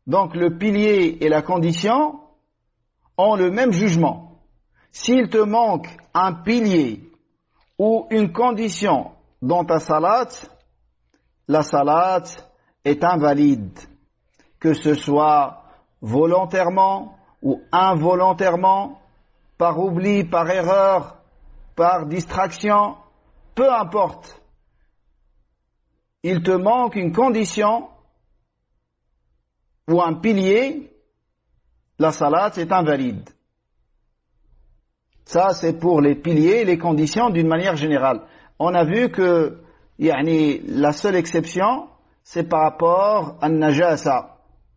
Donc le pilier et la condition ont le même jugement. S'il te manque un pilier ou une condition dans ta salat, la salat est invalide, que ce soit volontairement ou involontairement, par oubli, par erreur, par distraction, peu importe. Il te manque une condition ou un pilier, la salat est invalide. Ça, c'est pour les piliers et les conditions d'une manière générale. On a vu que la seule exception, c'est par rapport à Najasa.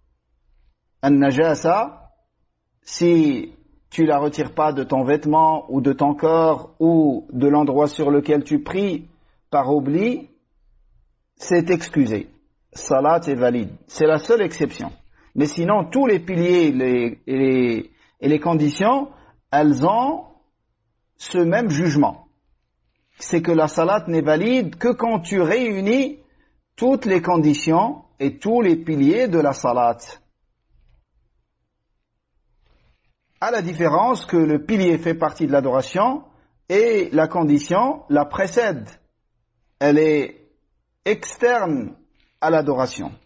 Najasa, si tu la retires pas de ton vêtement ou de ton corps ou de l'endroit sur lequel tu pries par oubli, c'est excusé. Salat est valide. C'est la seule exception. Mais sinon, tous les piliers et les conditions, elles ont ce même jugement. C'est que la salat n'est valide que quand tu réunis toutes les conditions et tous les piliers de la salat. À la différence que le pilier fait partie de l'adoration et la condition la précède. Elle est externe à l'adoration.